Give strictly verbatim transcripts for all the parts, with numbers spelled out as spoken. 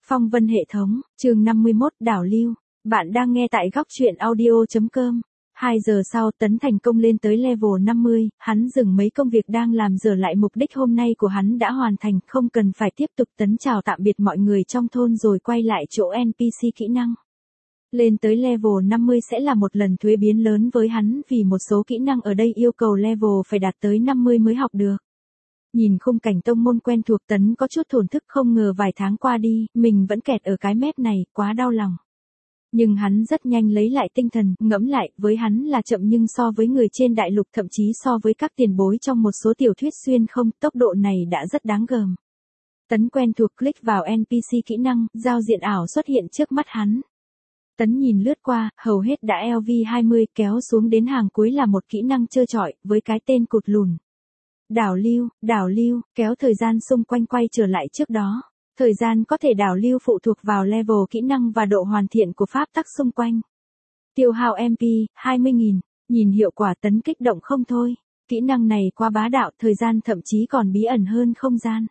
Phong vân hệ thống, chương năm mươi mốt đảo lưu. Bạn đang nghe tại góc truyện audio.com. hai giờ sau Tấn thành công lên tới level năm mươi, hắn dừng mấy công việc đang làm giờ lại mục đích hôm nay của hắn đã hoàn thành, không cần phải tiếp tục. Tấn chào tạm biệt mọi người trong thôn rồi quay lại chỗ en pê xê kỹ năng. Lên tới level năm mươi sẽ là một lần thuế biến lớn với hắn vì một số kỹ năng ở đây yêu cầu level phải đạt tới năm mươi mới học được. Nhìn khung cảnh tông môn quen thuộc Tấn có chút thổn thức, không ngờ vài tháng qua đi, mình vẫn kẹt ở cái mép này, quá đau lòng. Nhưng hắn rất nhanh lấy lại tinh thần, ngẫm lại, với hắn là chậm nhưng so với người trên đại lục, thậm chí so với các tiền bối trong một số tiểu thuyết xuyên không, tốc độ này đã rất đáng gờm. Tấn quen thuộc click vào en pê xê kỹ năng, giao diện ảo xuất hiện trước mắt hắn. Tấn nhìn lướt qua, hầu hết đã lv hai mươi, kéo xuống đến hàng cuối là một kỹ năng trơ trọi, với cái tên cụt lùn. Đảo lưu, đảo lưu, kéo thời gian xung quanh quay trở lại trước đó. Thời gian có thể đảo lưu phụ thuộc vào level kỹ năng và độ hoàn thiện của pháp tắc xung quanh. Tiêu hao em pê, hai mươi nghìn, nhìn hiệu quả Tấn kích động không thôi. Kỹ năng này quá bá đạo, thời gian thậm chí còn bí ẩn hơn không gian.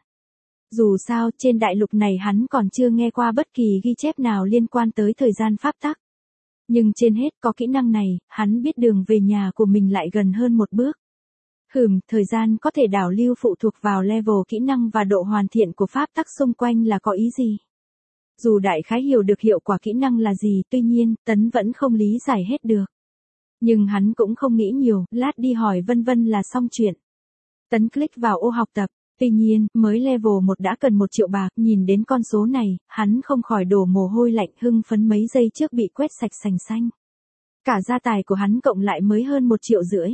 Dù sao, trên đại lục này hắn còn chưa nghe qua bất kỳ ghi chép nào liên quan tới thời gian pháp tắc. Nhưng trên hết có kỹ năng này, hắn biết đường về nhà của mình lại gần hơn một bước. Hừm, thời gian có thể đảo lưu phụ thuộc vào level kỹ năng và độ hoàn thiện của pháp tắc xung quanh là có ý gì? Dù đại khái hiểu được hiệu quả kỹ năng là gì, tuy nhiên, Tấn vẫn không lý giải hết được. Nhưng hắn cũng không nghĩ nhiều, lát đi hỏi vân vân là xong chuyện. Tấn click vào ô học tập, tuy nhiên, mới level một đã cần một triệu bạc, nhìn đến con số này, hắn không khỏi đổ mồ hôi lạnh, hưng phấn mấy giây trước bị quét sạch sành xanh. Cả gia tài của hắn cộng lại mới hơn một triệu rưỡi.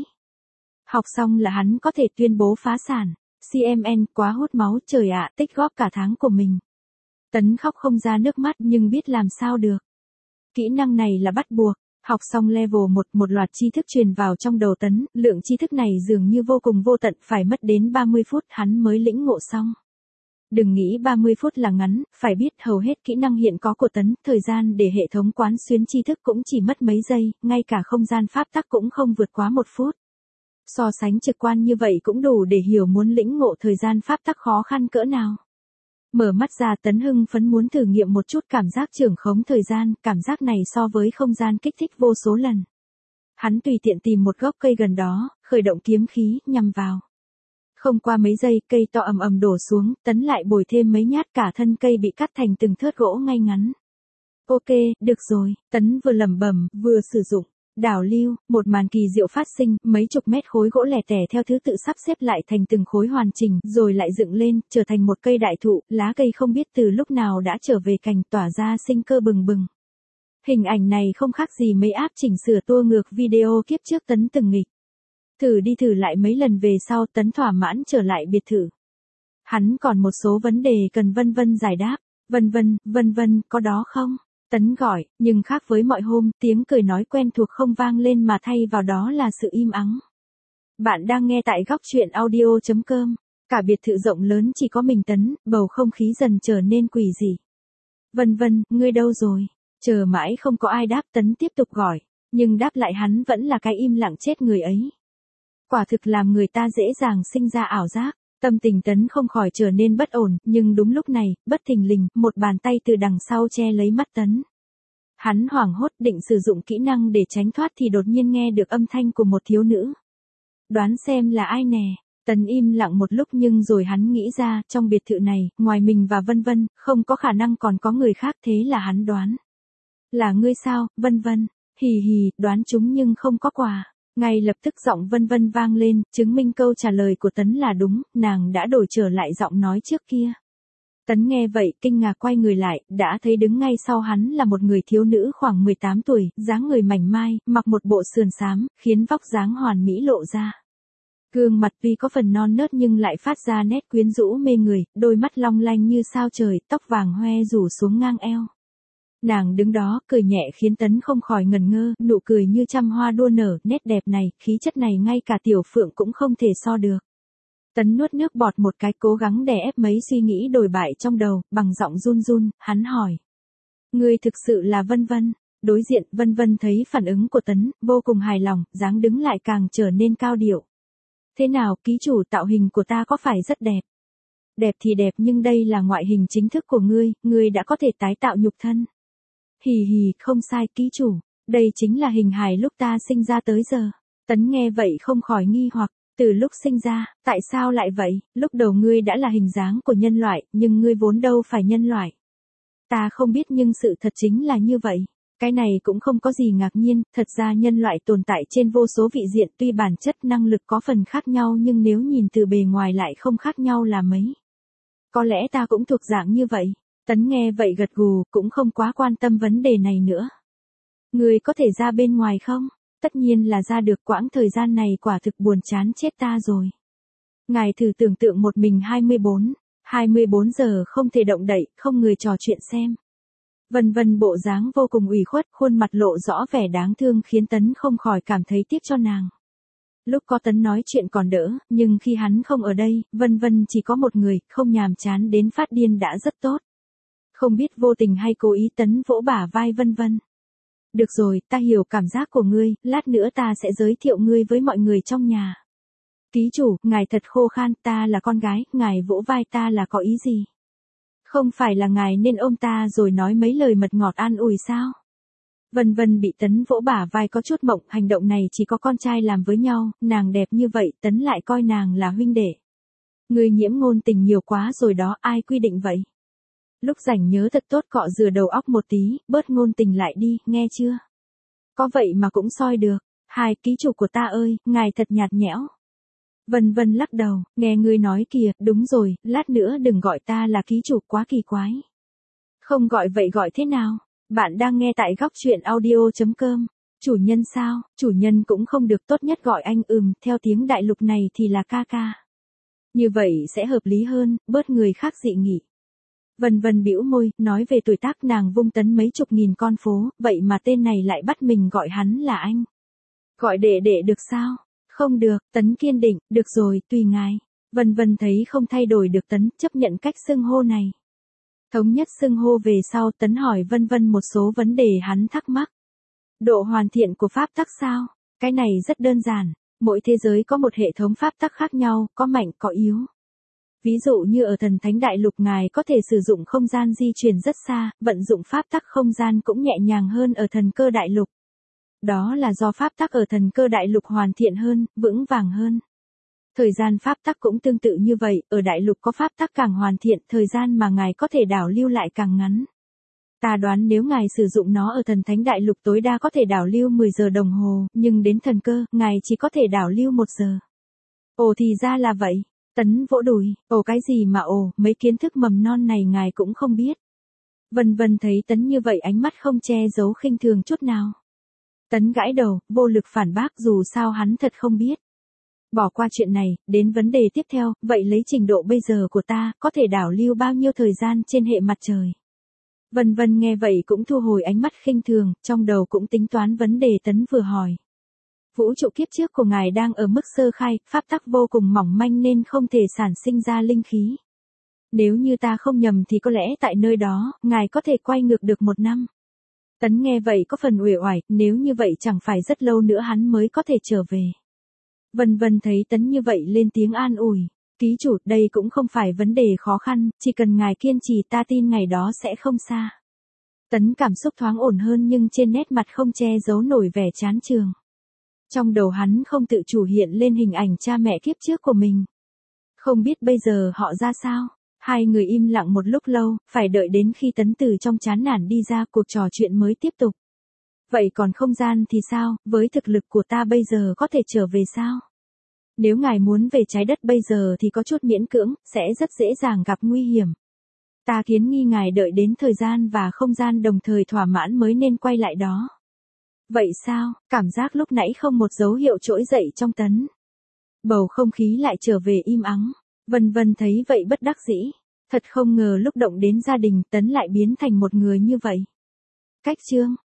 Học xong là hắn có thể tuyên bố phá sản. xê em en quá hút máu, trời ạ, tích góp cả tháng của mình. Tấn khóc không ra nước mắt nhưng biết làm sao được. Kỹ năng này là bắt buộc. Học xong level một, một loạt tri thức truyền vào trong đầu Tấn, lượng tri thức này dường như vô cùng vô tận, phải mất đến ba mươi phút hắn mới lĩnh ngộ xong. Đừng nghĩ ba mươi phút là ngắn, phải biết hầu hết kỹ năng hiện có của Tấn, thời gian để hệ thống quán xuyến tri thức cũng chỉ mất mấy giây, ngay cả không gian pháp tắc cũng không vượt quá một phút. So sánh trực quan như vậy cũng đủ để hiểu muốn lĩnh ngộ thời gian pháp tắc khó khăn cỡ nào. Mở mắt ra Tấn hưng phấn muốn thử nghiệm một chút cảm giác trưởng khống thời gian, cảm giác này so với không gian kích thích vô số lần. Hắn tùy tiện tìm một gốc cây gần đó, khởi động kiếm khí, nhằm vào. Không qua mấy giây, cây to ầm ầm đổ xuống, Tấn lại bồi thêm mấy nhát, cả thân cây bị cắt thành từng thớt gỗ ngay ngắn. Ok, được rồi, Tấn vừa lẩm bẩm, vừa sử dụng. Đảo lưu, một màn kỳ diệu phát sinh, mấy chục mét khối gỗ lẻ tẻ theo thứ tự sắp xếp lại thành từng khối hoàn chỉnh, rồi lại dựng lên, trở thành một cây đại thụ, lá cây không biết từ lúc nào đã trở về cành, tỏa ra sinh cơ bừng bừng. Hình ảnh này không khác gì mấy app chỉnh sửa tua ngược video kiếp trước Tấn từng nghịch. Thử đi thử lại mấy lần về sau Tấn thỏa mãn trở lại biệt thự. Hắn còn một số vấn đề cần vân vân giải đáp, vân vân, vân vân, có đó không? Tấn gọi, nhưng khác với mọi hôm, tiếng cười nói quen thuộc không vang lên mà thay vào đó là sự im ắng. Bạn đang nghe tại góc truyện audio.com. Cả biệt thự rộng lớn chỉ có mình Tấn, bầu không khí dần trở nên quỷ dị. Vân vân, ngươi đâu rồi? Chờ mãi không có ai đáp Tấn tiếp tục gọi, nhưng đáp lại hắn vẫn là cái im lặng chết người ấy. Quả thực làm người ta dễ dàng sinh ra ảo giác. Tâm tình Tấn không khỏi trở nên bất ổn, nhưng đúng lúc này, bất thình lình, một bàn tay từ đằng sau che lấy mắt Tấn. Hắn hoảng hốt định sử dụng kỹ năng để tránh thoát thì đột nhiên nghe được âm thanh của một thiếu nữ. Đoán xem là ai nè? Tấn im lặng một lúc nhưng rồi hắn nghĩ ra, trong biệt thự này, ngoài mình và vân vân, không có khả năng còn có người khác, thế là hắn đoán. Là ngươi sao, vân vân? Hì hì, đoán chúng nhưng không có quà. Ngay lập tức giọng vân vân vang lên, chứng minh câu trả lời của Tấn là đúng, nàng đã đổi trở lại giọng nói trước kia. Tấn nghe vậy, kinh ngạc quay người lại, đã thấy đứng ngay sau hắn là một người thiếu nữ khoảng mười tám tuổi, dáng người mảnh mai, mặc một bộ sườn xám, khiến vóc dáng hoàn mỹ lộ ra. Gương mặt tuy có phần non nớt nhưng lại phát ra nét quyến rũ mê người, đôi mắt long lanh như sao trời, tóc vàng hoe rủ xuống ngang eo. Nàng đứng đó, cười nhẹ khiến Tấn không khỏi ngẩn ngơ, nụ cười như trăm hoa đua nở, nét đẹp này, khí chất này ngay cả Tiểu Phượng cũng không thể so được. Tấn nuốt nước bọt một cái, cố gắng đè ép mấy suy nghĩ đồi bại trong đầu, bằng giọng run run, hắn hỏi. Ngươi thực sự là vân vân? Đối diện, vân vân thấy phản ứng của Tấn, vô cùng hài lòng, dáng đứng lại càng trở nên cao điệu. Thế nào, ký chủ, tạo hình của ta có phải rất đẹp? Đẹp thì đẹp nhưng đây là ngoại hình chính thức của ngươi, ngươi đã có thể tái tạo nhục thân. Hì hì, không sai ký chủ, đây chính là hình hài lúc ta sinh ra tới giờ. Tấn nghe vậy không khỏi nghi hoặc, từ lúc sinh ra, tại sao lại vậy, lúc đầu ngươi đã là hình dáng của nhân loại, nhưng ngươi vốn đâu phải nhân loại. Ta không biết nhưng sự thật chính là như vậy. Cái này cũng không có gì ngạc nhiên, thật ra nhân loại tồn tại trên vô số vị diện tuy bản chất năng lực có phần khác nhau nhưng nếu nhìn từ bề ngoài lại không khác nhau là mấy. Có lẽ ta cũng thuộc dạng như vậy. Tấn nghe vậy gật gù, cũng không quá quan tâm vấn đề này nữa. Người có thể ra bên ngoài không? Tất nhiên là ra được, quãng thời gian này quả thực buồn chán chết ta rồi. Ngài thử tưởng tượng một mình hai mươi bốn, hai mươi bốn giờ không thể động đậy, không người trò chuyện xem. Vân Vân bộ dáng vô cùng ủy khuất, khuôn mặt lộ rõ vẻ đáng thương khiến Tấn không khỏi cảm thấy tiếc cho nàng. Lúc có Tấn nói chuyện còn đỡ, nhưng khi hắn không ở đây, Vân Vân chỉ có một người, không nhàm chán đến phát điên đã rất tốt. Không biết vô tình hay cố ý Tấn vỗ bả vai Vân Vân. Được rồi, ta hiểu cảm giác của ngươi, lát nữa ta sẽ giới thiệu ngươi với mọi người trong nhà. Ký chủ, ngài thật khô khan, ta là con gái, ngài vỗ vai ta là có ý gì? Không phải là ngài nên ôm ta rồi nói mấy lời mật ngọt an ủi sao? Vân Vân bị Tấn vỗ bả vai có chút mộng, hành động này chỉ có con trai làm với nhau, nàng đẹp như vậy, Tấn lại coi nàng là huynh đệ. Ngươi nhiễm ngôn tình nhiều quá rồi đó, ai quy định vậy? Lúc rảnh nhớ thật tốt cọ rửa đầu óc một tí, bớt ngôn tình lại đi, nghe chưa? Có vậy mà cũng soi được. Hai ký chủ của ta ơi, ngài thật nhạt nhẽo. Vân Vân lắc đầu, nghe ngươi nói kìa, đúng rồi, lát nữa đừng gọi ta là ký chủ, quá kỳ quái. Không gọi vậy gọi thế nào? Bạn đang nghe tại góc truyện audio chấm com. Chủ nhân sao? Chủ nhân cũng không được, tốt nhất gọi anh ừm, theo tiếng đại lục này thì là ca ca. Như vậy sẽ hợp lý hơn, bớt người khác dị nghị. Vân Vân bĩu môi, nói về tuổi tác nàng vung Tấn mấy chục nghìn con phố, vậy mà tên này lại bắt mình gọi hắn là anh. Gọi đệ đệ được sao? Không được, Tấn kiên định, được rồi, tùy ngài. Vân Vân thấy không thay đổi được Tấn, chấp nhận cách xưng hô này. Thống nhất xưng hô về sau, Tấn hỏi Vân Vân một số vấn đề hắn thắc mắc. Độ hoàn thiện của pháp tắc sao? Cái này rất đơn giản, mỗi thế giới có một hệ thống pháp tắc khác nhau, có mạnh có yếu. Ví dụ như ở thần thánh đại lục ngài có thể sử dụng không gian di chuyển rất xa, vận dụng pháp tắc không gian cũng nhẹ nhàng hơn ở thần cơ đại lục. Đó là do pháp tắc ở thần cơ đại lục hoàn thiện hơn, vững vàng hơn. Thời gian pháp tắc cũng tương tự như vậy, ở đại lục có pháp tắc càng hoàn thiện, thời gian mà ngài có thể đảo lưu lại càng ngắn. Ta đoán nếu ngài sử dụng nó ở thần thánh đại lục tối đa có thể đảo lưu mười giờ đồng hồ, nhưng đến thần cơ, ngài chỉ có thể đảo lưu một giờ. Ồ thì ra là vậy. Tấn vỗ đùi, ồ cái gì mà ồ, mấy kiến thức mầm non này ngài cũng không biết. Vân Vân thấy Tấn như vậy ánh mắt không che giấu khinh thường chút nào. Tấn gãi đầu, vô lực phản bác dù sao hắn thật không biết. Bỏ qua chuyện này, đến vấn đề tiếp theo, vậy lấy trình độ bây giờ của ta, có thể đảo lưu bao nhiêu thời gian trên hệ mặt trời? Vân Vân nghe vậy cũng thu hồi ánh mắt khinh thường, trong đầu cũng tính toán vấn đề Tấn vừa hỏi. Vũ trụ kiếp trước của ngài đang ở mức sơ khai, pháp tắc vô cùng mỏng manh nên không thể sản sinh ra linh khí. Nếu như ta không nhầm thì có lẽ tại nơi đó, ngài có thể quay ngược được một năm. Tấn nghe vậy có phần uể oải, nếu như vậy chẳng phải rất lâu nữa hắn mới có thể trở về. Vân Vân thấy Tấn như vậy lên tiếng an ủi. Ký chủ, đây cũng không phải vấn đề khó khăn, chỉ cần ngài kiên trì ta tin ngày đó sẽ không xa. Tấn cảm xúc thoáng ổn hơn nhưng trên nét mặt không che giấu nổi vẻ chán chường. Trong đầu hắn không tự chủ hiện lên hình ảnh cha mẹ kiếp trước của mình. Không biết bây giờ họ ra sao? Hai người im lặng một lúc lâu, phải đợi đến khi Tấn từ trong chán nản đi ra cuộc trò chuyện mới tiếp tục. Vậy còn không gian thì sao, với thực lực của ta bây giờ có thể trở về sao? Nếu ngài muốn về trái đất bây giờ thì có chút miễn cưỡng, sẽ rất dễ dàng gặp nguy hiểm. Ta kiến nghi ngài đợi đến thời gian và không gian đồng thời thỏa mãn mới nên quay lại đó. Vậy sao, cảm giác lúc nãy không một dấu hiệu trỗi dậy trong Tấn. Bầu không khí lại trở về im ắng. Vân Vân thấy vậy bất đắc dĩ. Thật không ngờ lúc động đến gia đình Tấn lại biến thành một người như vậy. Cách chương.